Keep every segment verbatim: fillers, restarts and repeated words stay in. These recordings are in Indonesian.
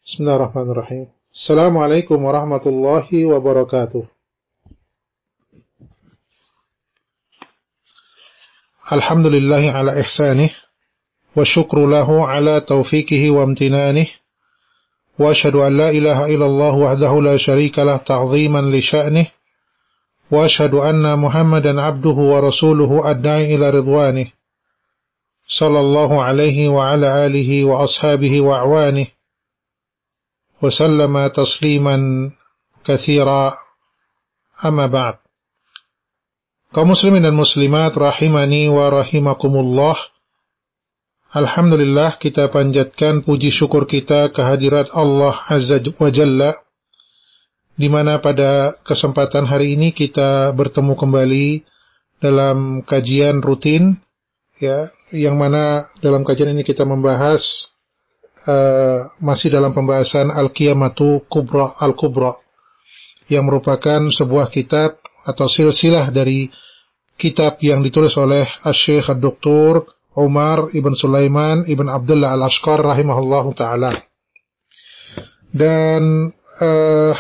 Bismillahirrahmanirrahim. Assalamualaikum warahmatullahi wabarakatuh. Alhamdulillahi ala ihsanih, wa syukru lahu ala taufiqihi wa amtinanih, wa ashhadu an la ilaha illallah wahdahu la syarika lah ta'ziman li sya'nih, wa ashhadu anna Muhammadan abduhu wa rasuluhu adda'i ila ridwanih, sallallahu alaihi wa ala alihi wa ashabihi wa a'wanih, wa sallama tasliman katsira, amma ba'd. Kaum muslimin dan muslimat rahimani wa rahimakumullah. Alhamdulillah, kita panjatkan puji syukur kita kehadirat Allah Azza wa Jalla, di mana pada kesempatan hari ini kita bertemu kembali dalam kajian rutin, ya, yang mana dalam kajian ini kita membahas Uh, masih dalam pembahasan Al-Qiyamatu Kubra Al-Kubra, yang merupakan sebuah kitab atau silsilah dari kitab yang ditulis oleh Asy-Syaikh Ad-Doktor Umar Ibn Sulaiman Ibn Abdullah Al-Ashqar rahimahullahu ta'ala. Dan uh,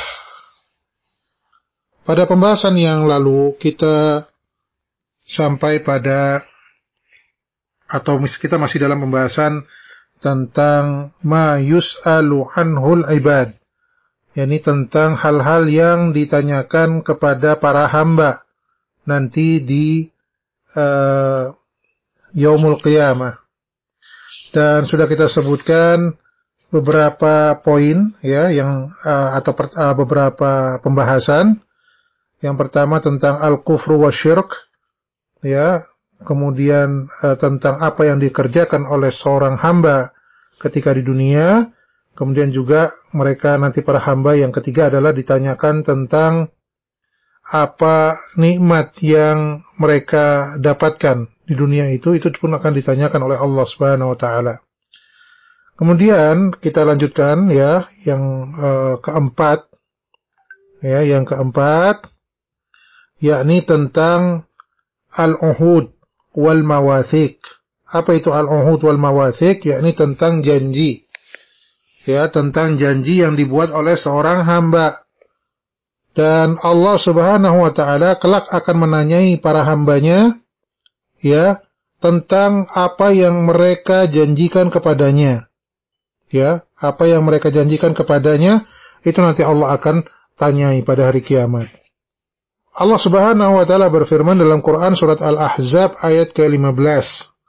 pada pembahasan yang lalu kita sampai pada, atau kita masih dalam pembahasan tentang ma yus'alu anhul ibad, yakni tentang hal-hal yang ditanyakan kepada para hamba nanti di uh, yaumul qiyamah. Dan sudah kita sebutkan beberapa poin, ya, yang uh, atau per, uh, beberapa pembahasan. Yang pertama tentang al-kufru wa syirk, ya, kemudian uh, tentang apa yang dikerjakan oleh seorang hamba ketika di dunia, kemudian juga mereka nanti para hamba yang ketiga adalah ditanyakan tentang apa nikmat yang mereka dapatkan di dunia itu, itu pun akan ditanyakan oleh Allah Subhanahu wa taala. Kemudian kita lanjutkan, ya, yang uh, keempat, ya, yang keempat yakni tentang al-uhud wal mawathiq. Apa itu al-uhud wal mawathiq? Yakni tentang janji, ya, tentang janji yang dibuat oleh seorang hamba. Dan Allah Subhanahu wa taala kelak akan menanyai para hambanya, ya, tentang apa yang mereka janjikan kepadanya. Ya, apa yang mereka janjikan kepadanya itu nanti Allah akan tanyai pada hari kiamat. Allah Subhanahu wa taala berfirman dalam Quran surat Al-Ahzab ayat ke lima belas.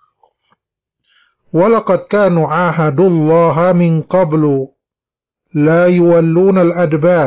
وَلَقَدْ كَانُوا عَاهَدُوا اللَّهَ مِنْ قَبْلُ لَا يُوَلُّونَ الْأَدْبَارِ.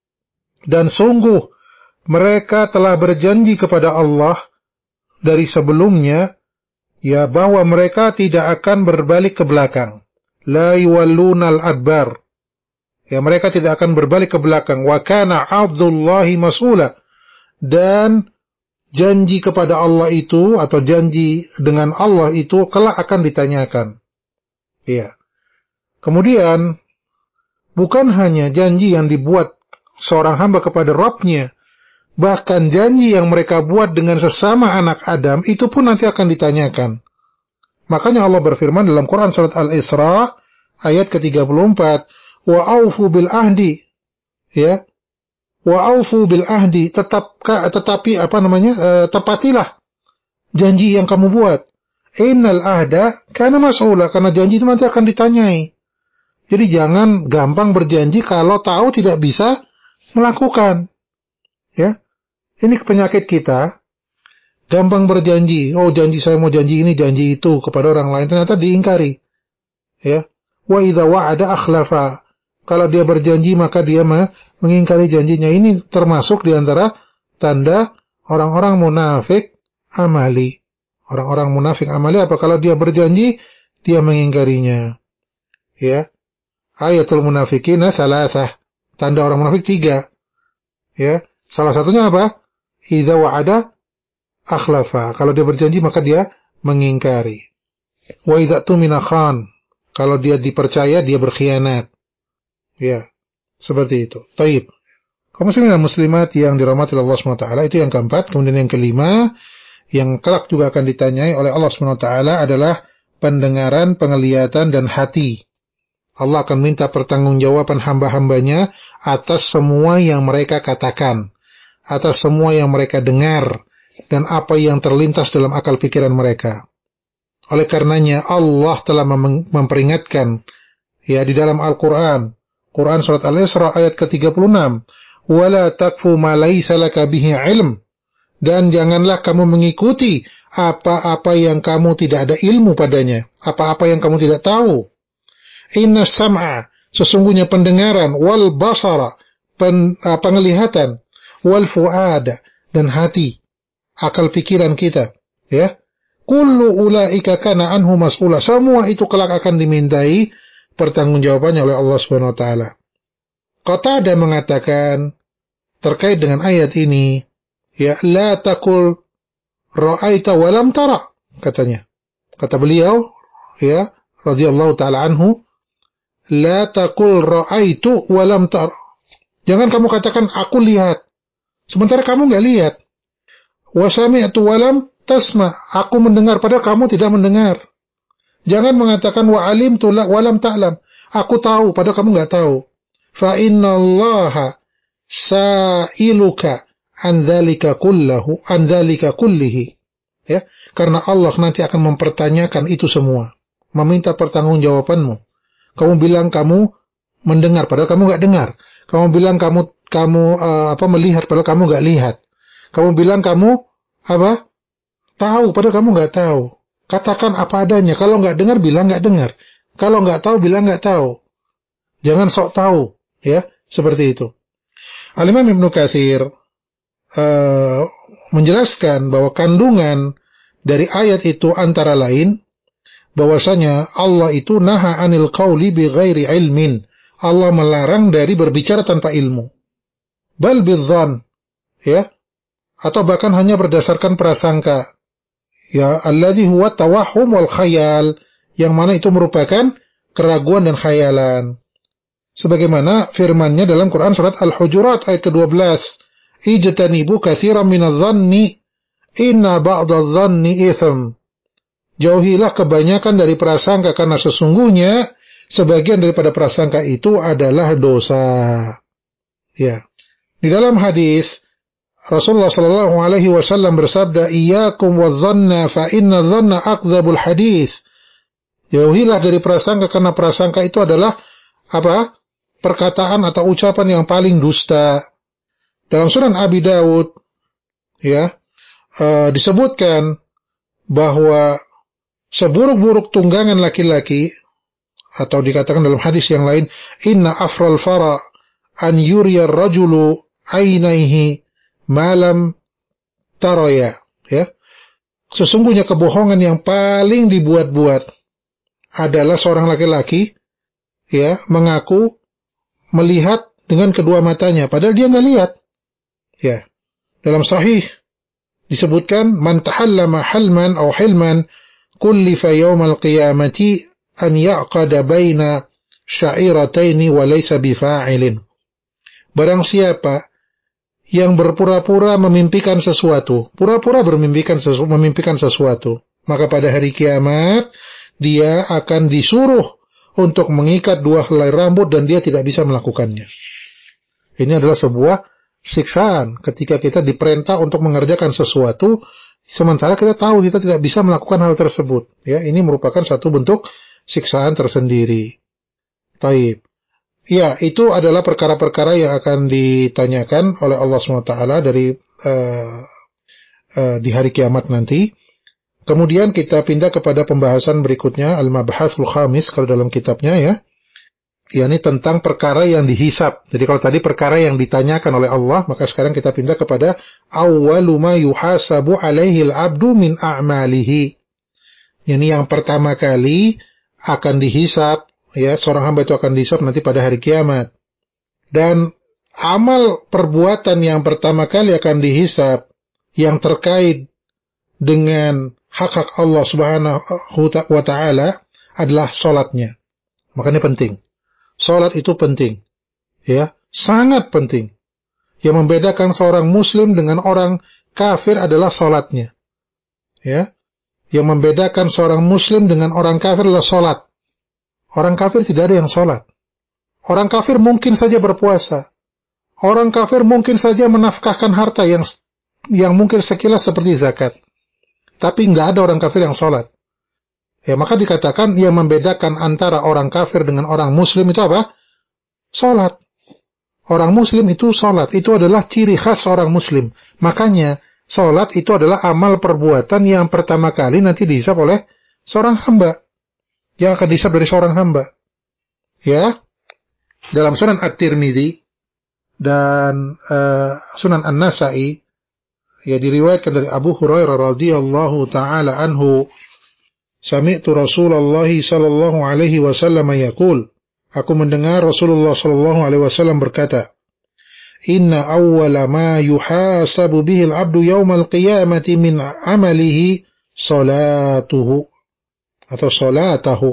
Dan sungguh mereka telah berjanji kepada Allah dari sebelumnya, ya, bahwa mereka tidak akan berbalik ke belakang. لَا يُوَلُّونَ الْأَدْبَارِ. Ya, mereka tidak akan berbalik ke belakang. وَكَانَ عَبْدُ اللَّهِ مَسْئُولًا. Dan janji kepada Allah itu, atau janji dengan Allah itu, kelak akan ditanyakan. Ya. Kemudian, bukan hanya janji yang dibuat seorang hamba kepada Rabb-nya, bahkan janji yang mereka buat dengan sesama anak Adam, itu pun nanti akan ditanyakan. Makanya Allah berfirman dalam Quran surat Al-Isra, ayat ke tiga puluh empat, وَأَوْفُوا بِالْأَهْدِ. Ya. Wa'aufu bil ahdi, tetap tetapi apa namanya? E, tepatilah janji yang kamu buat. Innal ahda kana mas'ula, karena janji itu nanti akan ditanyai. Jadi jangan gampang berjanji kalau tahu tidak bisa melakukan. Ya. Ini penyakit kita. Gampang berjanji. Oh, janji saya mau janji ini, janji itu kepada orang lain, ternyata diingkari. Ya. Wa idza wa'ada akhlafa. Kalau dia berjanji maka dia mengingkari janjinya. Ini termasuk diantara tanda orang-orang munafik amali. Orang-orang munafik amali apa? Kalau dia berjanji, dia mengingkarinya. Ya. Ayatul munafikina salasah. Tanda orang munafik tiga. Ya. Salah satunya apa? Idza wa'ada akhlafa. Kalau dia berjanji maka dia mengingkari. Wa idza tumina khan. Kalau dia dipercaya, dia berkhianat. Ya, seperti itu. Taib. Kaum muslimin dan muslimat yang dirahmati Allah subhanahu wa taala, itu yang keempat. Kemudian yang kelima, yang kelak juga akan ditanyai oleh Allah subhanahu wa taala adalah pendengaran, penglihatan, dan hati. Allah akan minta pertanggungjawaban hamba-hambanya atas semua yang mereka katakan, atas semua yang mereka dengar, dan apa yang terlintas dalam akal pikiran mereka. Oleh karenanya Allah telah mem- memperingatkan ya di dalam Al-Quran, Quran surat Al-Isra ayat ke tiga puluh enam, "Wala takfu ma laysa laka bihi ilm." Dan janganlah kamu mengikuti apa-apa yang kamu tidak ada ilmu padanya, apa-apa yang kamu tidak tahu. Inna sam'a, sesungguhnya pendengaran, wal basara, pen, uh, penglihatan, wal fu'ada, dan hati, akal pikiran kita, ya. Kullu ulaika kana anhu mas'ula. Semua itu kelak akan dimintai pertanggungjawabannya oleh Allah Subhanahu wa taala. Qatadah mengatakan terkait dengan ayat ini, ya, la taqul ra'aita wa lam tara, katanya. Kata beliau, ya, radhiyallahu taala anhu, la taqul ra'aitu wa lam tara. Jangan kamu katakan aku lihat sementara kamu enggak lihat. Wa sami'tu wa lam tasma, aku mendengar padahal kamu tidak mendengar. Jangan mengatakan wa alimtu wa lam ta'lam, aku tahu padahal kamu enggak tahu. Fa innallaha sa'iluka an dzalika kullahu an dzalika kullihi. Ya, karena Allah nanti akan mempertanyakan itu semua, meminta pertanggungjawabanmu. Kamu bilang kamu mendengar padahal kamu enggak dengar. Kamu bilang kamu kamu uh, apa melihat padahal kamu enggak lihat. Kamu bilang kamu apa? Tahu padahal kamu enggak tahu. Katakan apa adanya. Kalau enggak dengar bilang enggak dengar. Kalau enggak tahu bilang enggak tahu. Jangan sok tahu, ya, seperti itu. Al-Imam Ibnu Katsir uh, menjelaskan bahwa kandungan dari ayat itu antara lain bahwasanya Allah itu naha anil qauli bi ghairi ilmin. Allah melarang dari berbicara tanpa ilmu. Bal bidzan, ya, atau bahkan hanya berdasarkan prasangka. Ya, alladzi huwa tawahhum wal khayal, yang mana itu merupakan keraguan dan khayalan. Sebagaimana firman-Nya dalam Quran surat Al-Hujurat ayat ke dua belas, "Ijtanibu katsiran minadh-dhanni inna ba'dadh-dhanni itsm." Jauhilah kebanyakan dari prasangka karena sesungguhnya sebagian daripada prasangka itu adalah dosa. Ya. Di dalam hadis Rasulullah sallallahu alaihi wasallam bersabda, "Iyyakum wadh-dhanna fa inna adh-dhanna akdzabul hadits." Jauhilah dari prasangka karena prasangka itu adalah apa? Perkataan atau ucapan yang paling dusta. Dalam Sunan Abi Dawud, ya, uh, disebutkan bahwa seburuk-buruk tunggangan laki-laki, atau dikatakan dalam hadis yang lain, inna afral fara an yuriya rajulu ainaihi malam taraya, ya. Sesungguhnya kebohongan yang paling dibuat-buat adalah seorang laki-laki, ya, mengaku melihat dengan kedua matanya padahal dia enggak lihat. Ya. Dalam sahih disebutkan man tahallama halman aw hilman kullifa yaumal qiyamati an ya'qada baina sya'irataini wa laysa bifa'ilin. Barang siapa yang berpura-pura memimpikan sesuatu, pura-pura bermimpikan sesu, memimpikan sesuatu, maka pada hari kiamat dia akan disuruh untuk mengikat dua helai rambut dan dia tidak bisa melakukannya. Ini adalah sebuah siksaan ketika kita diperintah untuk mengerjakan sesuatu sementara kita tahu kita tidak bisa melakukan hal tersebut. Ya, ini merupakan satu bentuk siksaan tersendiri. Taib. Ya, itu adalah perkara-perkara yang akan ditanyakan oleh Allah subhanahu wa taala dari uh, uh, di hari kiamat nanti. Kemudian kita pindah kepada pembahasan berikutnya, Al-Mabhathul Khamis kalau dalam kitabnya, ya. yakni tentang perkara yang dihisab. Jadi kalau tadi perkara yang ditanyakan oleh Allah, maka sekarang kita pindah kepada awwalu ma yuhasabu alaihi al-'abdu min a'malihi. Yani yang pertama kali akan dihisab, ya, seorang hamba itu akan dihisab nanti pada hari kiamat. Dan amal perbuatan yang pertama kali akan dihisab yang terkait dengan hak-hak Allah Subhanahu wa taala adalah salatnya. Makanya penting. Salat itu penting. Ya, sangat penting. Yang membedakan seorang muslim dengan orang kafir adalah salatnya. Ya. Yang membedakan seorang muslim dengan orang kafir adalah salat. Orang kafir tidak ada yang sholat. Orang kafir mungkin saja berpuasa. Orang kafir mungkin saja menafkahkan harta yang yang mungkin sekilas seperti zakat. Tapi nggak ada orang kafir yang sholat. Ya, maka dikatakan yang membedakan antara orang kafir dengan orang muslim itu apa? Sholat. Orang muslim itu sholat. Itu adalah ciri khas orang muslim. Makanya sholat itu adalah amal perbuatan yang pertama kali nanti dihisab oleh seorang hamba. Yang akan dihisab dari seorang hamba. Ya. Dalam Sunan At-Tirmidzi dan uh, Sunan An-Nasa'i, ya, diriwayatkan dari Abu Hurairah radhiyallahu taala anhu, sami'tu Rasulullah sallallahu alaihi wasallam yaqul, aku mendengar Rasulullah sallallahu alaihi wasallam berkata, inna awwala ma yuhasabu bihi al-'abdu yawmal qiyamati min 'amalihi salatuhu atau salatahu,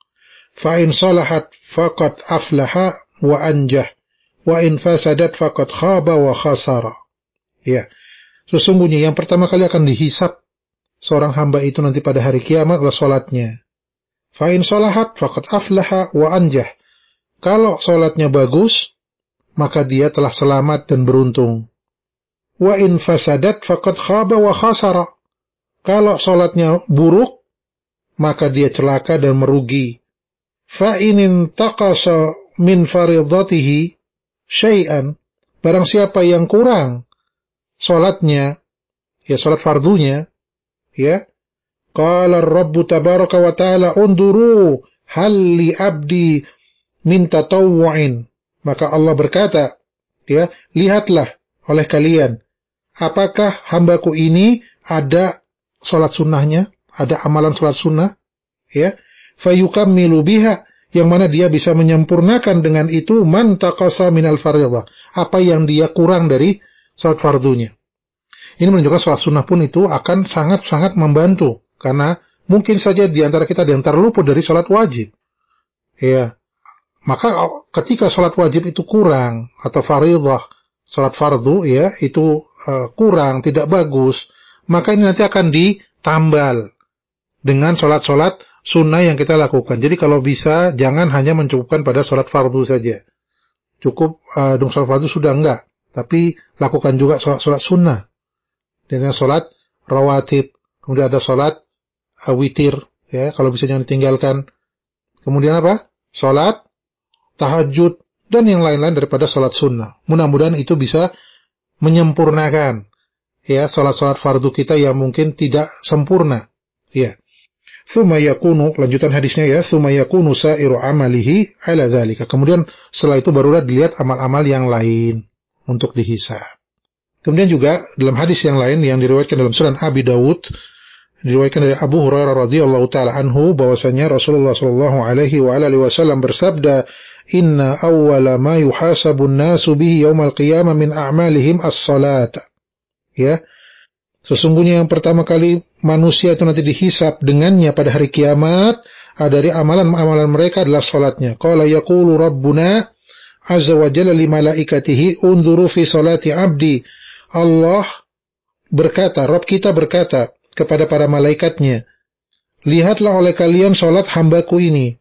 fa in salahat faqad aflaha wa anjah, wa in fasadat faqad khaba wa khasara. Ya, sesungguhnya yang pertama kali akan dihisab seorang hamba itu nanti pada hari kiamat adalah salatnya. Fa in salahat faqad aflaha wa anjah. Kalau salatnya bagus, maka dia telah selamat dan beruntung. Wa in fasadat faqad khaba wa khasara. Kalau salatnya buruk, maka dia celaka dan merugi. Fa in intaqasa min faridatihi syai'an, barang siapa yang kurang salatnya, ya salat fardunya, ya, qala ar-rabbu tabaraka wa ta'ala unduru hal li abdi min tatawwu'in, maka Allah berkata, ya, lihatlah oleh kalian, apakah hambaku ini ada salat sunnahnya, ada amalan salat sunnah, ya, fayukammilu biha, yang mana dia bisa menyempurnakan dengan itu man taqasa minal fardhah, apa yang dia kurang dari salat fardunya. Ini menunjukkan salat sunnah pun itu akan sangat-sangat membantu, karena mungkin saja di antara kita ada yang terluput dari salat wajib. Ya, maka ketika salat wajib itu kurang atau fardhah, salat fardu, ya, itu uh, kurang, tidak bagus, maka ini nanti akan ditambal dengan salat-salat sunnah yang kita lakukan. Jadi kalau bisa jangan hanya mencukupkan pada salat fardu saja. Cukup uh, dong salat fardu sudah enggak, tapi lakukan juga salat-salat sunnah. Dengan salat rawatib, kemudian ada salat uh, witir, ya, kalau bisa jangan ditinggalkan. Kemudian apa? Salat tahajud dan yang lain-lain daripada salat sunnah. Mudah-mudahan itu bisa menyempurnakan, ya, salat-salat fardu kita yang mungkin tidak sempurna. Ya. Tsumma yakunu, lanjutan hadisnya, ya, tsumma yakunu sa'iru amalihi ala dzalika. Kemudian setelah itu barulah dilihat amal-amal yang lain untuk dihisab. Kemudian juga dalam hadis yang lain yang diriwayatkan dalam Sunan Abi Dawud, diriwayatkan dari Abu Hurairah radhiyallahu taala anhu, bahwasanya Rasulullah sallallahu alaihi wa alihi wasallam bersabda, inna awwala ma yuhasabun nasu bihi yaumal qiyamah min a'malihim as-salat. Ya, sesungguhnya yang pertama kali manusia itu nanti dihisab dengannya pada hari kiamat dari amalan-amalan mereka adalah salatnya. Qala yaqulu rabbuna azza wa jalla li malaikatihi unzuru fi salati abdi. Allah berkata, Rabb kita berkata kepada para malaikatnya, lihatlah oleh kalian salat hambaku ini.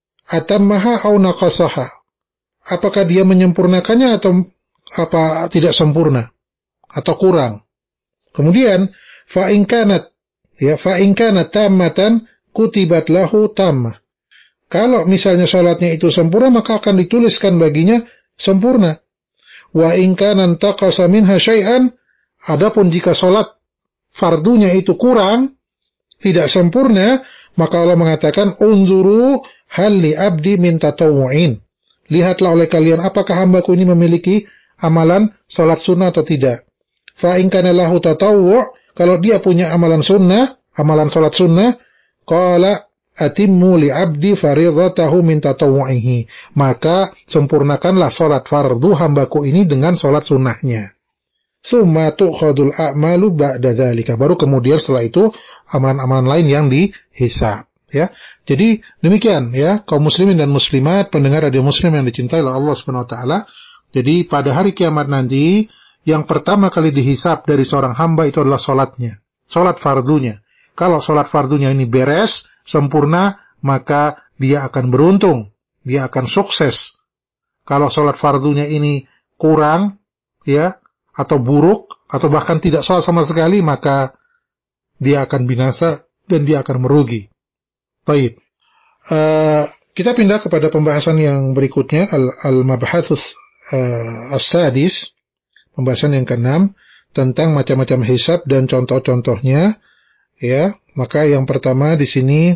Atammaha au naqasaha. Apakah dia menyempurnakannya atau apa tidak sempurna atau kurang? Kemudian fa in kanat, ya, fa in kanat tammatan kutibat lahu tammah. Kalau misalnya salatnya itu sempurna, maka akan dituliskan baginya sempurna. Wa in kana taqasa minha syai'an, adapun jika salat fardunya itu kurang, tidak sempurna, maka Allah mengatakan unzuru hal li abdi min tatawwu'in. Lihatlah oleh kalian apakah hambaku ini memiliki amalan salat sunnah atau tidak. Fa in kana lahu tatawwu', kalau dia punya amalan sunnah, amalan salat sunnah, qala atimmu li 'abdi fardhatahu min tatawwu'ihi, maka sempurnakanlah salat fardu hambaku ini dengan salat sunnahnya. Tsumma tu'khadul a'malu ba'da dzalika, baru kemudian setelah itu amalan-amalan lain yang dihisab, ya. Jadi demikian, ya, kaum muslimin dan muslimat, pendengar radio muslim yang dicintai oleh Allah Subhanahu wa taala. Jadi pada hari kiamat nanti yang pertama kali dihisab dari seorang hamba itu adalah salatnya, salat fardunya. Kalau salat fardunya ini beres, sempurna, maka dia akan beruntung, dia akan sukses. Kalau sholat fardunya ini kurang, ya, atau buruk, atau bahkan tidak sholat sama sekali, maka dia akan binasa dan dia akan merugi. Baik. Uh, kita pindah kepada pembahasan yang berikutnya, al-mabhatsus uh, as-sadis, pembahasan yang keenam tentang macam-macam hisab dan contoh-contohnya. Ya, maka yang pertama di sini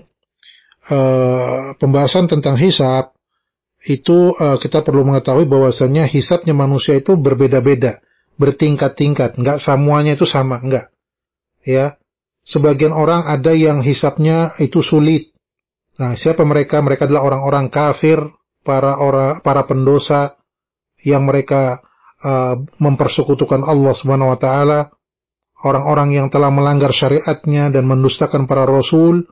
uh, pembahasan tentang hisab itu uh, kita perlu mengetahui bahwasanya hisabnya manusia itu berbeda-beda, bertingkat-tingkat, enggak semuanya itu sama, enggak. Ya, sebagian orang ada yang hisabnya itu sulit. Nah, siapa mereka? Mereka adalah orang-orang kafir, para orang, para pendosa yang mereka uh, mempersekutukan Allah Subhanahu wa taala, orang-orang yang telah melanggar syariatnya dan mendustakan para rasul.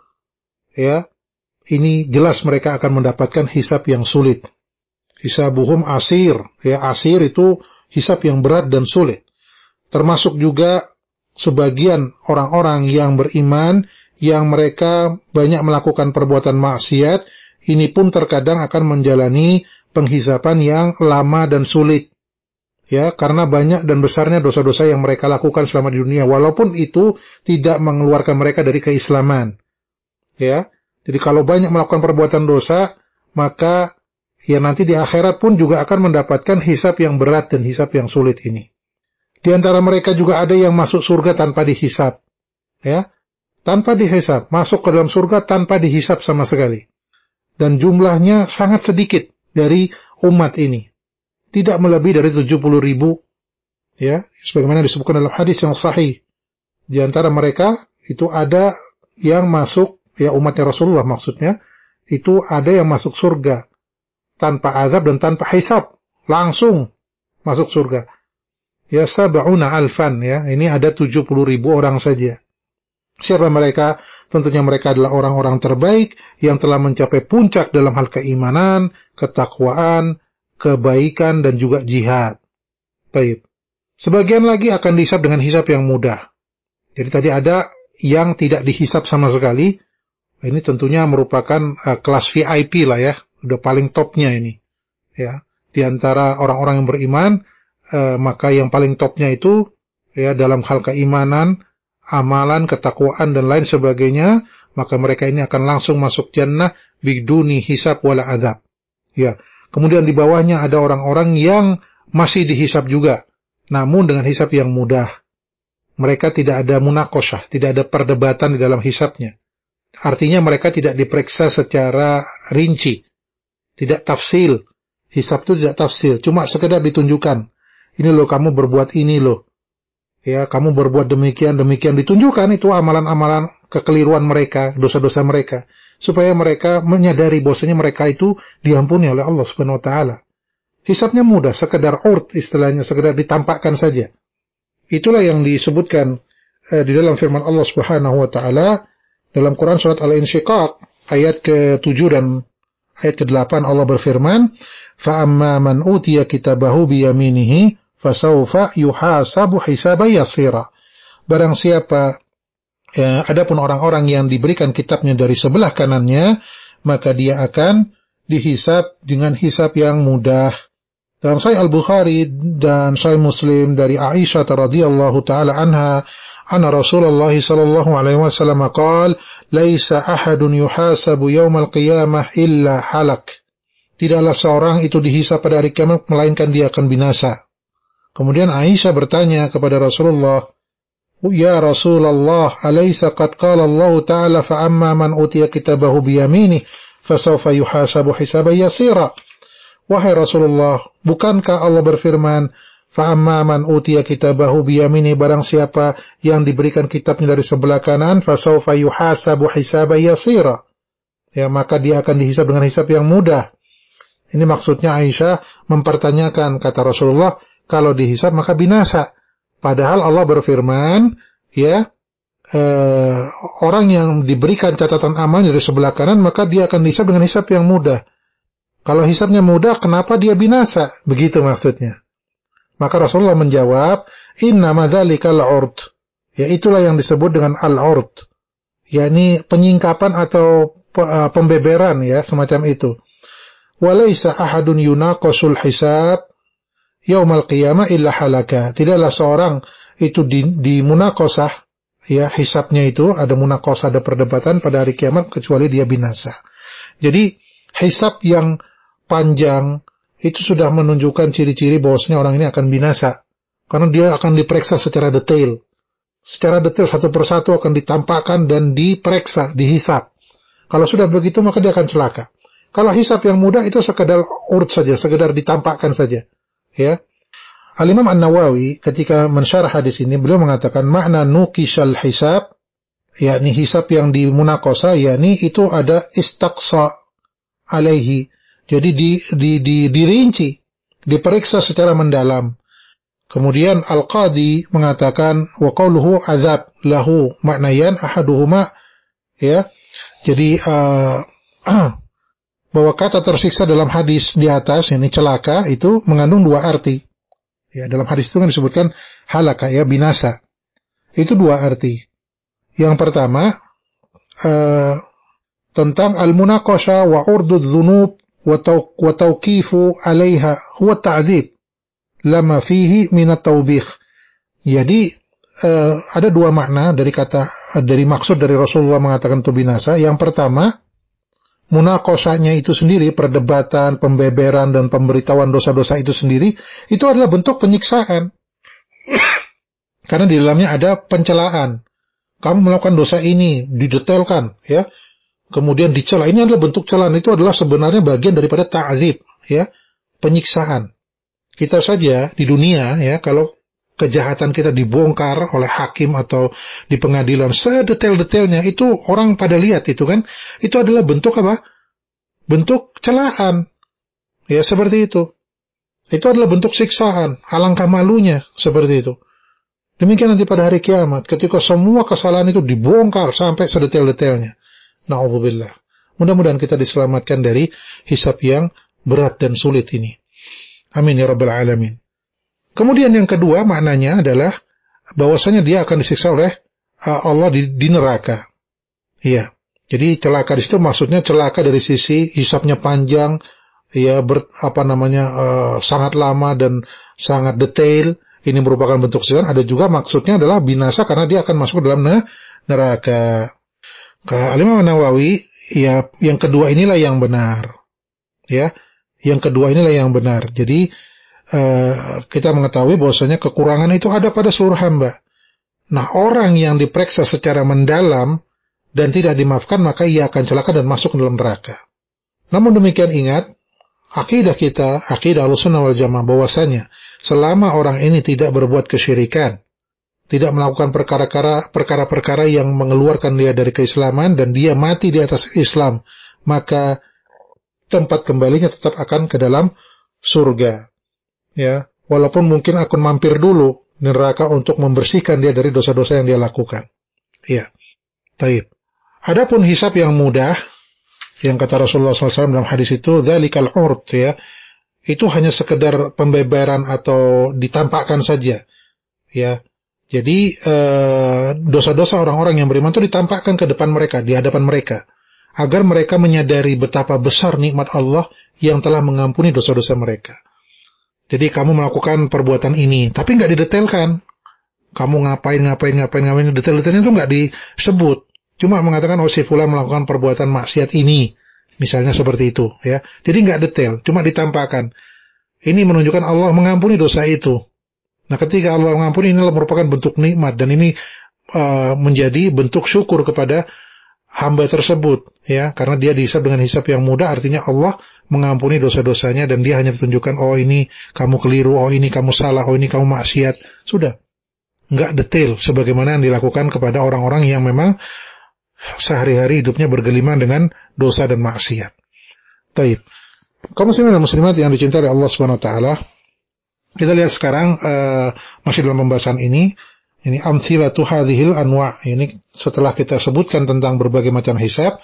Ya, ini jelas mereka akan mendapatkan hisab yang sulit. Hisabuhum asir, ya, asir itu hisab yang berat dan sulit. Termasuk juga sebagian orang-orang yang beriman yang mereka banyak melakukan perbuatan maksiat, ini pun terkadang akan menjalani penghisapan yang lama dan sulit. Ya, karena banyak dan besarnya dosa-dosa yang mereka lakukan selama di dunia, walaupun itu tidak mengeluarkan mereka dari keislaman. Ya, jadi kalau banyak melakukan perbuatan dosa, maka ya nanti di akhirat pun juga akan mendapatkan hisab yang berat dan hisab yang sulit ini. Di antara mereka juga ada yang masuk surga tanpa dihisab. Ya, tanpa dihisab, masuk ke dalam surga tanpa dihisab sama sekali. Dan jumlahnya sangat sedikit dari umat ini. Tidak melebihi dari tujuh puluh ribu. Ya, sebagaimana disebutkan dalam hadis yang sahih. Di antara mereka itu ada yang masuk, ya umatnya Rasulullah maksudnya, itu ada yang masuk surga tanpa azab dan tanpa hisab, langsung masuk surga. Ya, sab'una alfan, ya, ini ada tujuh puluh ribu orang saja. Siapa mereka? Tentunya mereka adalah orang-orang terbaik yang telah mencapai puncak dalam hal keimanan, ketakwaan, kebaikan dan juga jihad. Baik. Sebagian lagi akan dihisab dengan hisab yang mudah. Jadi tadi ada yang tidak dihisab sama sekali. Ini tentunya merupakan uh, kelas V I P lah ya, udah paling topnya ini. Ya, di antara orang-orang yang beriman, uh, maka yang paling topnya itu ya dalam hal keimanan, amalan, ketakwaan dan lain sebagainya, maka mereka ini akan langsung masuk jannah biduni hisab wala adzab. Ya, kemudian di bawahnya ada orang-orang yang masih dihisab juga, namun dengan hisab yang mudah. Mereka tidak ada munakosyah, tidak ada perdebatan di dalam hisabnya. Artinya mereka tidak diperiksa secara rinci, tidak tafsil. Hisab itu tidak tafsil, cuma sekedar ditunjukkan. Ini loh kamu berbuat ini loh. Ya, kamu berbuat demikian, demikian. Ditunjukkan itu amalan-amalan kekeliruan mereka, dosa-dosa mereka. Supaya mereka menyadari bahwasanya mereka itu diampuni oleh Allah Subhanahu wa taala. Hisabnya mudah, sekedar urt istilahnya, sekedar ditampakkan saja. Itulah yang disebutkan eh, di dalam firman Allah Subhanahu wa taala dalam Quran surat Al-Insyiqaq ayat ke tujuh dan ayat ke delapan. Allah berfirman, "Fa amma man utiya kitabahu bi yaminihi fasawfa yuhasabu hisaban yasira." Barang siapa ya, adapun orang-orang yang diberikan kitabnya dari sebelah kanannya, maka dia akan dihisab dengan hisab yang mudah. Dalam Sahih Al-Bukhari dan Sahih Muslim dari Aisyah radhiyallahu taala anha, anna Rasulullah sallallahu alaihi wasallam qaal, "Laisa ahadun yuhasabu yaumal qiyamah illa halak." Tidaklah seorang itu dihisab pada hari kiamat melainkan dia akan binasa. Kemudian Aisyah bertanya kepada Rasulullah, "Ya Rasulullah, alaysa qad qala Allah Ta'ala fa amma man utiya kitabahu bi yaminihi fasawfa yuhasabu hisaban yasira?" Wahai Rasulullah, bukankah Allah berfirman, fa amma man utiya kitabahu bi yaminihi, barang siapa yang diberikan kitabnya dari sebelah kanan, fasawfa yuhasabu hisaban yasira, ya maka dia akan dihisab dengan hisab yang mudah. Ini maksudnya Aisyah mempertanyakan, kata Rasulullah, kalau dihisab maka binasa. Padahal Allah berfirman, ya, eh, orang yang diberikan catatan amal dari sebelah kanan, maka dia akan dihisab dengan hisab yang mudah. Kalau hisabnya mudah, kenapa dia binasa? Begitu maksudnya. Maka Rasulullah menjawab, "Innama dzalikal 'urt." Ya, itulah yang disebut dengan al-'urt. yakni penyingkapan atau pembeberan ya, semacam itu. Walaysa ahadun yunaqasul hisab yaumal qiyamah illa halaka. Tidaklah seorang itu di, di munaqasah ya, hisabnya itu ada munaqasah, ada perdebatan pada hari kiamat kecuali dia binasa. Jadi hisab yang panjang itu sudah menunjukkan ciri-ciri bahwasanya orang ini akan binasa. Karena dia akan diperiksa secara detail. Secara detail satu persatu akan ditampakkan dan diperiksa, dihisab. Kalau sudah begitu maka dia akan celaka. Kalau hisab yang mudah itu sekedar urut saja, sekedar ditampakkan saja. Ya. Al-Imam An-Nawawi ketika mensyarah hadis ini beliau mengatakan makna nukishal hisab, yakni hisab yang dimunaqasah, yakni itu ada istaqsa alaihi. Jadi di, di, di, dirinci, diperiksa secara mendalam. Kemudian Al-Qadi mengatakan wa qawluhu azab lahu maknayan ahaduhuma, ya. Jadi uh, bahwa kata tersiksa dalam hadis di atas ini celaka itu mengandung dua arti. Ya, dalam hadis itu kan disebutkan halaka ya, binasa. Itu dua arti. Yang pertama uh, tentang al-munaqasha wa urdud dhunub wa tawqifu 'alaiha huwa ta'dzib lama fihi min at-tawbikh. Jadi uh, ada dua makna dari kata dari maksud dari Rasulullah mengatakan itu binasa. Yang pertama, munaqashahnya itu sendiri, perdebatan, pembeberan dan pemberitahuan dosa-dosa itu sendiri itu adalah bentuk penyiksaan. Karena di dalamnya ada pencelaan. Kamu melakukan dosa ini, didetailkan ya. Kemudian dicela. Ini adalah bentuk celaan, itu adalah sebenarnya bagian daripada ta'dzib ya, penyiksaan. Kita saja di dunia ya, kalau kejahatan kita dibongkar oleh hakim atau di pengadilan sedetail-detailnya, itu orang pada lihat itu kan, itu adalah bentuk apa? Bentuk celaan. Ya seperti itu. Itu adalah bentuk siksaan. Alangkah malunya seperti itu. Demikian nanti pada hari kiamat ketika semua kesalahan itu dibongkar sampai sedetail-detailnya. Na'udzubillah. Mudah-mudahan kita diselamatkan dari hisab yang berat dan sulit ini. Amin ya rabbal alamin. Kemudian yang kedua maknanya adalah bahwasanya dia akan disiksa oleh Allah di, di neraka. Iya. Jadi celaka di situ maksudnya celaka dari sisi hisabnya panjang, ya ber, apa namanya uh, sangat lama dan sangat detail. Ini merupakan bentuk siksaan. Ada juga maksudnya adalah binasa karena dia akan masuk ke dalam neraka. Al-Imam An-Nawawi, ya yang kedua inilah yang benar. Ya. Yang kedua inilah yang benar. Jadi uh, kita mengetahui bahwasanya kekurangan itu ada pada seluruh hamba. Nah, orang yang diperiksa secara mendalam dan tidak dimaafkan, maka ia akan celaka dan masuk ke dalam neraka. Namun demikian ingat, akidah kita, akidah Ahlussunnah wal Jamaah bahwasanya selama orang ini tidak berbuat kesyirikan, tidak melakukan perkara-perkara perkara-perkara yang mengeluarkan dia dari keislaman dan dia mati di atas Islam, maka tempat kembalinya tetap akan ke dalam surga. Ya, walaupun mungkin akan mampir dulu di neraka untuk membersihkan dia dari dosa-dosa yang dia lakukan. Ya, baik. Adapun hisab yang mudah, yang kata Rasulullah shallallahu alaihi wasallam dalam hadis itu, dzalikal urd, ya, itu hanya sekedar pembeberan atau ditampakkan saja. Ya, jadi eh, dosa-dosa orang-orang yang beriman itu ditampakkan ke depan mereka, di hadapan mereka, agar mereka menyadari betapa besar nikmat Allah yang telah mengampuni dosa-dosa mereka. Jadi kamu melakukan perbuatan ini, tapi nggak didetailkan. Kamu ngapain, ngapain, ngapain, ngapain, detail-detailnya itu nggak disebut. Cuma mengatakan, oh si fulan melakukan perbuatan maksiat ini, misalnya seperti itu, ya. Jadi nggak detail, cuma ditampakkan. Ini menunjukkan Allah mengampuni dosa itu. Nah, ketika Allah mengampuni, ini merupakan bentuk nikmat dan ini uh, menjadi bentuk syukur kepada hamba tersebut, ya, karena dia dihisab dengan hisab yang mudah, artinya Allah mengampuni dosa-dosanya dan dia hanya tunjukkan, oh ini kamu keliru, oh ini kamu salah, oh ini kamu maksiat, sudah. Nggak detail sebagaimana yang dilakukan kepada orang-orang yang memang sehari-hari hidupnya bergelimang dengan dosa dan maksiat. Taib. Kaum muslimin dan muslimat yang dicintai oleh Allah Subhanahu wa taala, kita lihat sekarang uh, masih dalam pembahasan ini. Ini amthilatu hadhil anwa'. Ini setelah kita sebutkan tentang berbagai macam hisab,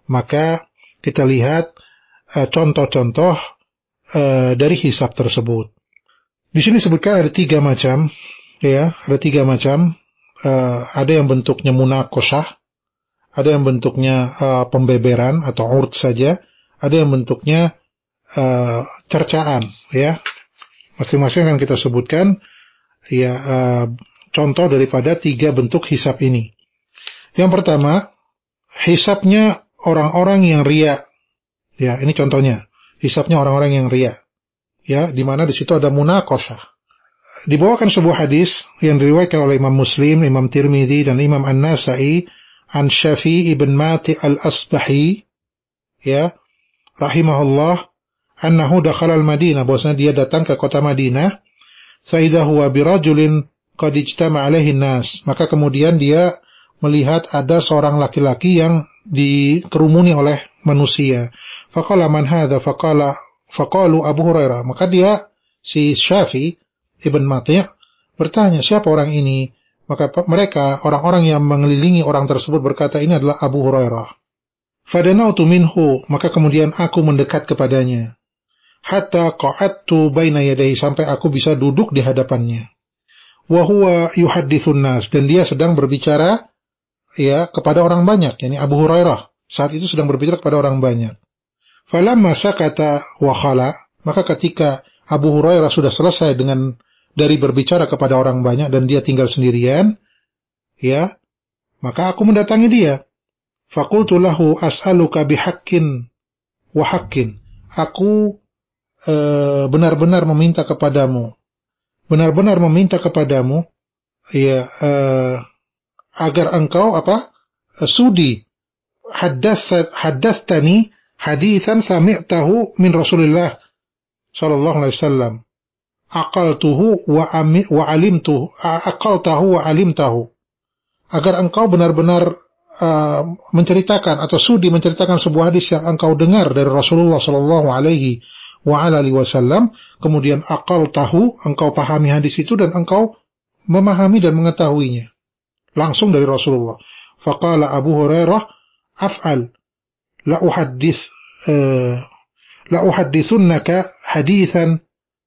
maka kita lihat uh, contoh-contoh uh, dari hisab tersebut. Di sini disebutkan ada tiga macam, ya, ada tiga macam. Uh, ada yang bentuknya munaqashah, ada yang bentuknya uh, pembeberan atau urut saja, ada yang bentuknya uh, cercaan, ya. Masing-masing akan kita sebutkan ya uh, contoh daripada tiga bentuk hisab ini. Yang pertama, hisabnya orang-orang yang riya. Ya, ini contohnya. Hisabnya orang-orang yang riya. Ya, di mana di situ ada munaqashah. Dibawakan sebuah hadis yang diriwayatkan oleh Imam Muslim, Imam Tirmidzi dan Imam An-Nasa'i an Syafi'i ibn Mati al-Asbahi, ya, rahimahullah, annahu dakhala al-Madinah, bahwasanya dia datang ke kota Madinah, fa idza huwa birajulin qad ijtama'a alaihi nas, maka kemudian dia melihat ada seorang laki-laki yang dikerumuni oleh manusia. Faqala man hadza? Faqala faqalu Abu Hurairah. Maka dia si Syafi Ibn Mati' bertanya, siapa orang ini? Maka mereka orang-orang yang mengelilingi orang tersebut berkata, ini adalah Abu Hurairah. Fadanautu minhu, maka kemudian aku mendekat kepadanya. Hatta qa'adtu baina yadayhi, sampai aku bisa duduk di hadapannya. Wa huwa yuhadditsun nas, dan dia sedang berbicara ya kepada orang banyak, yakni Abu Hurairah saat itu sedang berbicara kepada orang banyak. Falamma sakata wa khala, maka ketika Abu Hurairah sudah selesai dengan dari berbicara kepada orang banyak dan dia tinggal sendirian, ya, maka aku mendatangi dia. Faqultu lahu as'aluka bihaqqin wa haqqin. Aku e, benar-benar meminta kepadamu, benar-benar meminta kepadamu, ya, e, agar engkau apa? Sudi haddatsani haditsan sami'tahu min Rasulillah sallallahu alaihi wasallam. Aqaltuhu wa ami, wa alimtuhu, aqaltahu wa alimtahu. Agar engkau benar-benar uh, menceritakan atau sudi menceritakan sebuah hadis yang engkau dengar dari Rasulullah sallallahu alaihi wa alihi wasallam, kemudian aqaltahu, engkau pahami hadis itu dan engkau memahami dan mengetahuinya langsung dari Rasulullah. Faqala Abu Hurairah, af'al la uhaddits uh, la uhadditsunnaka haditsan,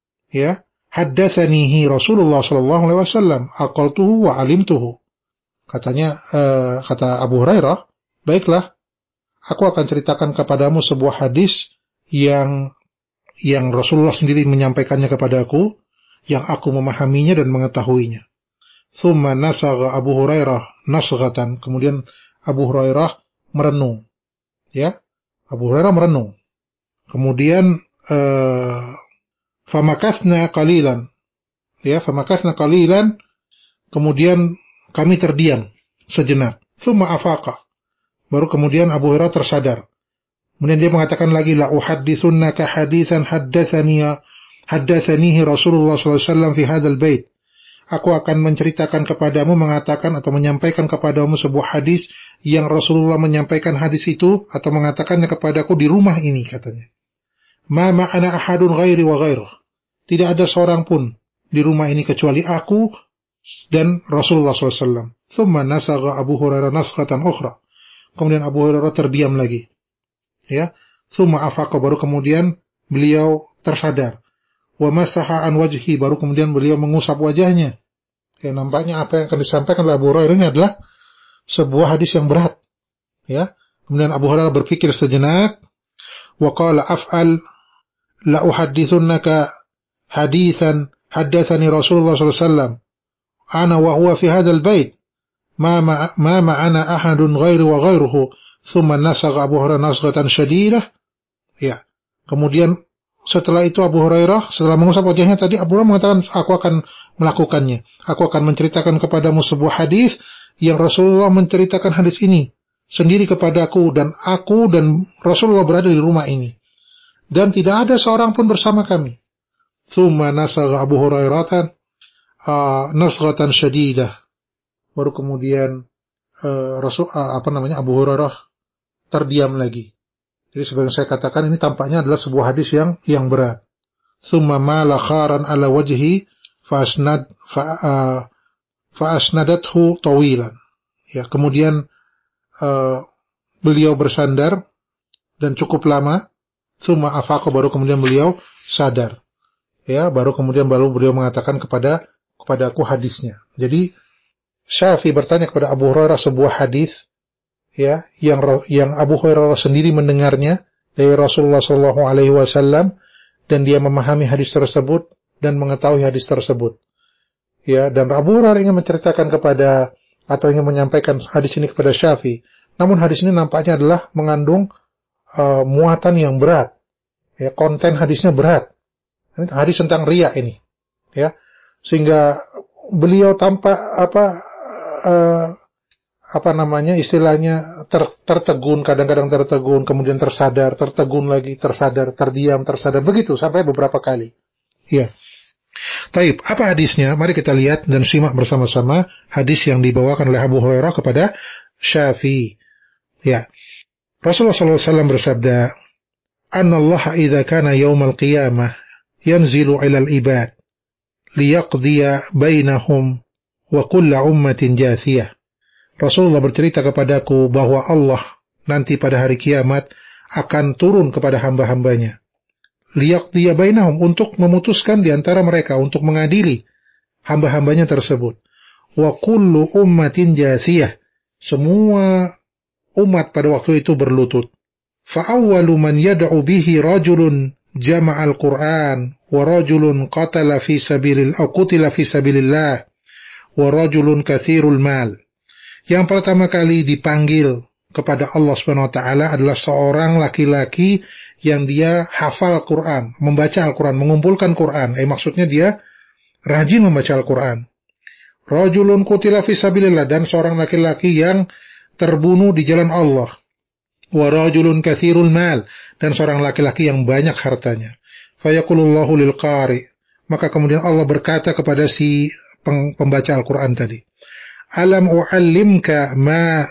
ya, haddatsanihi Rasulullah sallallahu alaihi wasallam aqaltuhu wa alimtuhu. Katanya uh, kata Abu Hurairah, baiklah, aku akan ceritakan kepadamu sebuah hadis yang yang Rasulullah sendiri menyampaikannya kepadaku, yang aku memahaminya dan mengetahuinya. Tsumma nasagha Abu Hurairah nasghatan, kemudian Abu Hurairah merenung, ya, Abu Hurairah merenung. Kemudian uh, famakasna qalilan, ya, famakasna qalilan, kemudian kami terdiam sejenak. Tsumma afaqa, baru kemudian Abu Hurairah tersadar. Kemudian dia mengatakan lagi, la uhadditsunnaka hadisan haddatsani haddatsanihi Rasulullah sallallahu alaihi wasallam fi hadzal bait. Aku akan menceritakan kepadamu, mengatakan atau menyampaikan kepadamu sebuah hadis yang Rasulullah menyampaikan hadis itu atau mengatakannya kepadaku di rumah ini, katanya. Ma ma'ana ahadun ghairi wa ghairuh. Tidak ada seorang pun di rumah ini kecuali aku dan Rasulullah sallallahu alaihi wasallam. Tsumma nasagha Abu Hurairah nasghatan ukhra. Kemudian Abu Hurairah terdiam lagi. Ya, tsumma afaqa, baru kemudian beliau tersadar. Wa masaha an wajhi, baru kemudian beliau mengusap wajahnya. Ya, nampaknya apa yang akan disampaikan oleh Abu Hurairah ini adalah sebuah hadis yang berat. Ya, kemudian Abu Hurairah berpikir sejenak. Wa qala af'al la uhadditsunnaka haditsan haddatsani Rasulullah sallallahu alaihi wasallam ana wa huwa fi hadzal bait ma ma ma'ana ahadun ghairu wa ghairuhu. Tsumma nasagha Abu Hurairah nasghatan syadidah. Ya, kemudian setelah itu Abu Hurairah setelah mengusap wajahnya tadi, Abu Hurairah mengatakan, aku akan melakukannya. Aku akan menceritakan kepadamu sebuah hadis yang Rasulullah menceritakan hadis ini sendiri kepadaku, dan aku dan Rasulullah berada di rumah ini dan tidak ada seorang pun bersama kami. Tsumma nasagha Abu Hurairah uh, nasghatan syadidah. Baru kemudian uh, Rasul uh, apa namanya Abu Hurairah terdiam lagi. Jadi sebagai saya katakan, ini tampaknya adalah sebuah hadis yang yang berat. Tsumma mala kharan ala wajhi fa asnad fa uh, fa asnadathu tawilan. Ya, kemudian uh, beliau bersandar dan cukup lama. Tsumma afaqa, baru kemudian beliau sadar. Ya, baru kemudian baru beliau mengatakan kepada kepadaku hadisnya. Jadi Syafi'i bertanya kepada Abu Hurairah sebuah hadis, ya, yang yang Abu Hurairah sendiri mendengarnya dari Rasulullah Shallallahu Alaihi Wasallam, dan dia memahami hadis tersebut dan mengetahui hadis tersebut. Ya, dan Abu Hurairah ingin menceritakan kepada atau ingin menyampaikan hadis ini kepada Syafi'i. Namun hadis ini nampaknya adalah mengandung uh, muatan yang berat. Ya, konten hadisnya berat. Ini hadis tentang riya ini. Ya, sehingga beliau tampak apa uh, apa namanya istilahnya ter, tertegun, kadang-kadang tertegun, kemudian tersadar, tertegun lagi, tersadar, terdiam, tersadar, begitu sampai beberapa kali. Ya. Taib, apa hadisnya? Mari kita lihat dan simak bersama-sama hadis yang dibawakan oleh Abu Hurairah kepada Syafi'i. Ya. Rasulullah sallallahu alaihi wasallam bersabda, "Anna Allah idza kana yaumal qiyamah yanzilu 'ilal ibad liyaqdiya bainahum wa kullu ummatin jathiyah." Rasulullah bercerita kepadaku bahwa Allah nanti pada hari kiamat akan turun kepada hamba-hambanya. Liyaqdiya bainahum, untuk memutuskan di antara mereka, untuk mengadili hamba-hambanya tersebut. Wa kullu ummatin jathiyah, semua umat pada waktu itu berlutut. Fa awwalu man yad'u bihi rajulun jama'al Qur'an wa rajulun qatala fi sabilillah aw qutila fi sabilillah wa rajulun katsirul mal. Yang pertama kali dipanggil kepada Allah Subhanahu wa taala adalah seorang laki-laki yang dia hafal Quran, membaca Al-Quran, mengumpulkan Quran. Eh maksudnya dia rajin membaca Al-Quran. Rajulun qutila fi sabilillah, dan seorang laki-laki yang terbunuh di jalan Allah. Wa rajulun katsirul mal, dan seorang laki-laki yang banyak hartanya. Fayaqulullahu lil qari, maka kemudian Allah berkata kepada si pembaca Al-Quran tadi, "Alam u'allimka ma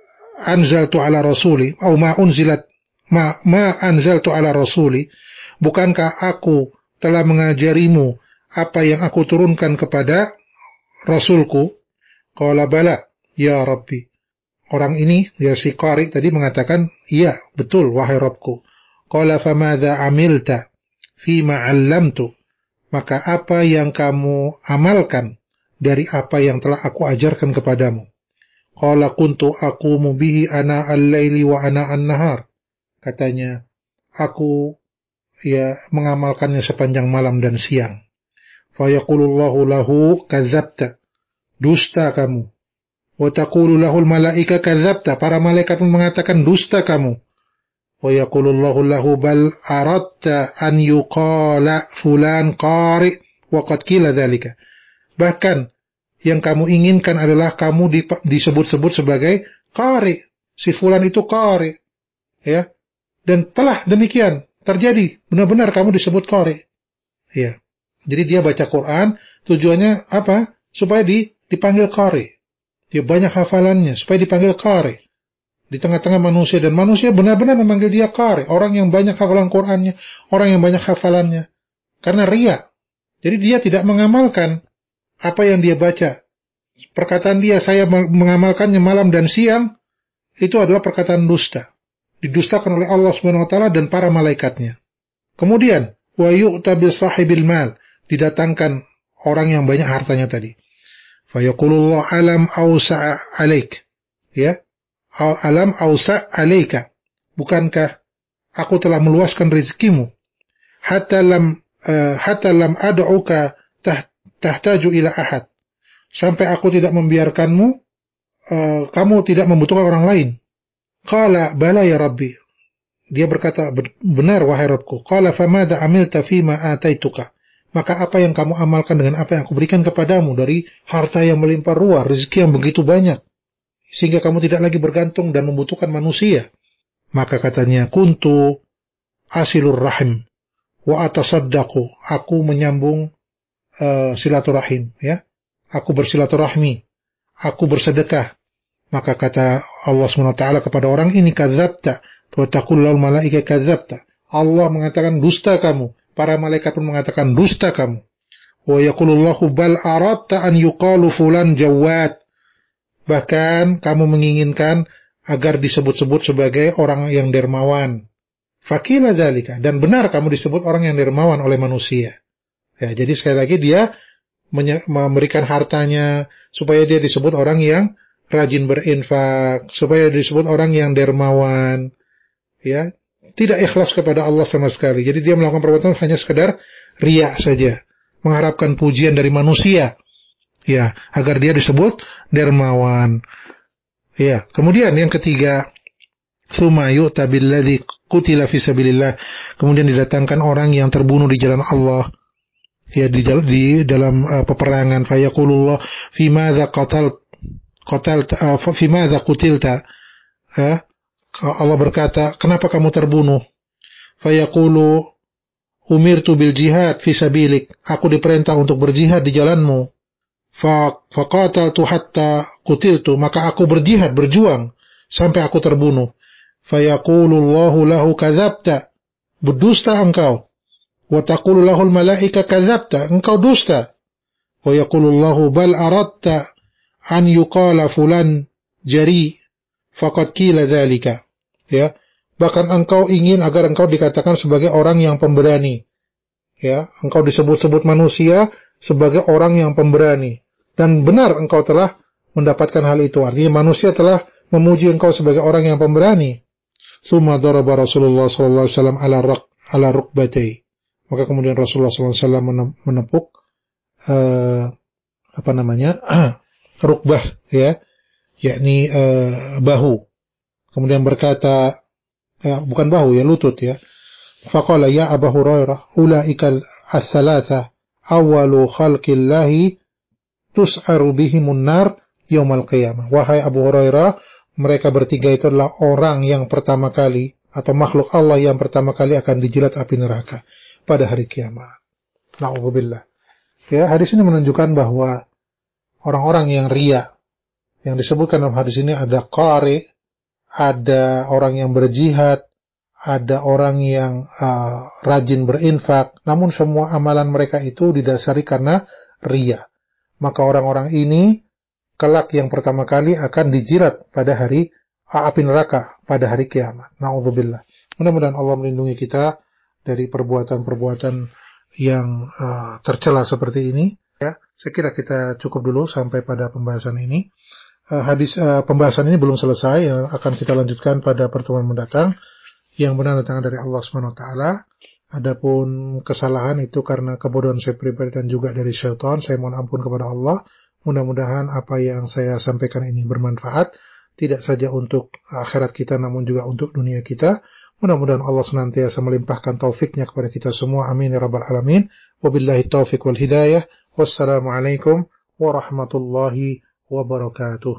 anzaltu ala rasuli atau ma unzilat ma ma anzaltu ala rasuli, bukankah aku telah mengajarimu apa yang aku turunkan kepada rasulku?" Qala bala ya Rabbi. Orang ini, ya si qari tadi mengatakan, "Iya, betul wahai Rabbku." Qala famadza amilta fima 'allamtu, maka apa yang kamu amalkan dari apa yang telah aku ajarkan kepadamu? Qala kuntu aqumu bihi ana al-laili wa ana an-nahar. Katanya, aku ya mengamalkannya sepanjang malam dan siang. Fa yaqulullahu lahu kadzabta, dusta kamu. Wa taqulu lahul malaika kadzabta, para malaikat mengatakan dusta kamu. Wa yaqulullahu lahu bal aradta an yuqala fulan qari wa qad qila dzalika. Bahkan yang kamu inginkan adalah kamu disebut-sebut sebagai qari. Si fulan itu qari. Ya. Dan telah demikian terjadi, benar-benar kamu disebut qari. Ya. Jadi dia baca Quran, tujuannya apa? Supaya di, dipanggil qari. Dia banyak hafalannya, supaya dipanggil qari di tengah-tengah manusia, dan manusia benar-benar memanggil dia qari, orang yang banyak hafalan Qurannya, orang yang banyak hafalannya. Karena riya. Jadi dia tidak mengamalkan apa yang dia baca. Perkataan dia, saya mengamalkannya malam dan siang, itu adalah perkataan dusta. Didustakan oleh Allah Subhanahu wa taala dan para malaikatnya. Kemudian, wa yu'ta bi sahibil mal, didatangkan orang yang banyak hartanya tadi. Fa yaqulullahu alam ausa' alaik. Ya. Alam ausa' alaika. Bukankah aku telah meluaskan rezekimu? Hatta lam uh, hatta lam ad'uka tah, tahtaju ila ahad. Sampai aku tidak membiarkanmu, uh, kamu tidak membutuhkan orang lain. Qala bala ya Rabbi. Dia berkata, benar wahai Rabbku. Qala famadza amilta fima ataituka. Maka apa yang kamu amalkan dengan apa yang aku berikan kepadamu dari harta yang melimpah ruah, rezeki yang begitu banyak, sehingga kamu tidak lagi bergantung dan membutuhkan manusia. Maka katanya, kuntu asilur rahim wa atasaddaqu. Aku menyambung uh, silaturahim, ya. Aku bersilaturahmi, aku bersedekah. Maka kata Allah subhanahu wa taala kepada orang ini, kadzabta wa taqul lil malaika kadzabta. Allah mengatakan dusta kamu, para malaikat pun mengatakan dusta kamu. Wa yaqulullahu bal aradta an yuqalu fulan jawad. Bahkan kamu menginginkan agar disebut-sebut sebagai orang yang dermawan. Fakila dzalika, dan benar kamu disebut orang yang dermawan oleh manusia. Ya, jadi sekali lagi dia memberikan hartanya supaya dia disebut orang yang rajin berinfak, supaya disebut orang yang dermawan, ya, tidak ikhlas kepada Allah sama sekali. Jadi dia melakukan perbuatan hanya sekedar riya saja, mengharapkan pujian dari manusia, ya, agar dia disebut dermawan. Ya, kemudian yang ketiga, tsumma yu'ta billadzi qutila fi sabilillah, kemudian didatangkan orang yang terbunuh di jalan Allah, ya, di, di dalam uh, peperangan, fa yaqulullah fi madza qatal qatal uh, fi madza qutilta, ya, Allah berkata, kenapa kamu terbunuh? Fa yaqulu umirtu bil jihad fi sabilik, aku diperintah untuk berjihad di jalanmu. Fa faqataltu hatta qutiltu, maka aku berjihad, berjuang sampai aku terbunuh. Fa yaqulullahu lahu kadzabta, berdusta engkau. Wa taqulu lahul malaika kadzabta, engkau dusta. Wa yaqulullahu bal aradta an yuqala fulan jari faqad qila dzalika, ya, bahkan engkau ingin agar engkau dikatakan sebagai orang yang pemberani, ya, engkau disebut-sebut manusia sebagai orang yang pemberani, dan benar engkau telah mendapatkan hal itu, artinya manusia telah memuji engkau sebagai orang yang pemberani. Tsumma daraba Rasulullah sallallahu alaihi wasallam ala raq ala rukbatai, maka kemudian Rasulullah sallallahu alaihi wasallam menepuk uh, apa namanya rukbah, ya, yakni uh, bahu. Kemudian berkata, ya, bukan bahu, ya, lutut, ya. Faqala ya Abu Hurairah, ulaikal ats-tsalatsa awwalu khalqillahi tus'aru bihimun nar yaumal qiyamah. Wahai Abu Hurairah, mereka bertiga itu adalah orang yang pertama kali, atau makhluk Allah yang pertama kali akan dijilat api neraka pada hari kiamat. Na'udzubillah. Ya, hadis ini menunjukkan bahwa orang-orang yang riya, yang disebutkan dalam hadis ini ada qari, ada orang yang berjihad, ada orang yang uh, rajin berinfak, namun semua amalan mereka itu didasari karena riya. Maka orang-orang ini kelak yang pertama kali akan dijilat pada hari api neraka pada hari kiamat. Na'udzubillah. Mudah-mudahan Allah melindungi kita dari perbuatan-perbuatan yang uh, tercela seperti ini. Ya, saya kira kita cukup dulu sampai pada pembahasan ini. Uh, hadis uh, pembahasan ini belum selesai, yang akan kita lanjutkan pada pertemuan mendatang. Yang benar datang dari Allah subhanahu wa taala. Adapun kesalahan itu karena kebodohan saya pribadi dan juga dari syaitan, saya mohon ampun kepada Allah. Mudah-mudahan apa yang saya sampaikan ini bermanfaat, tidak saja untuk akhirat kita namun juga untuk dunia kita. Mudah-mudahan Allah senantiasa melimpahkan taufiknya kepada kita semua. Amin ya rabbal alamin. Wabillahi taufik wal hidayah. Wassalamualaikum warahmatullahi wabarakatuh.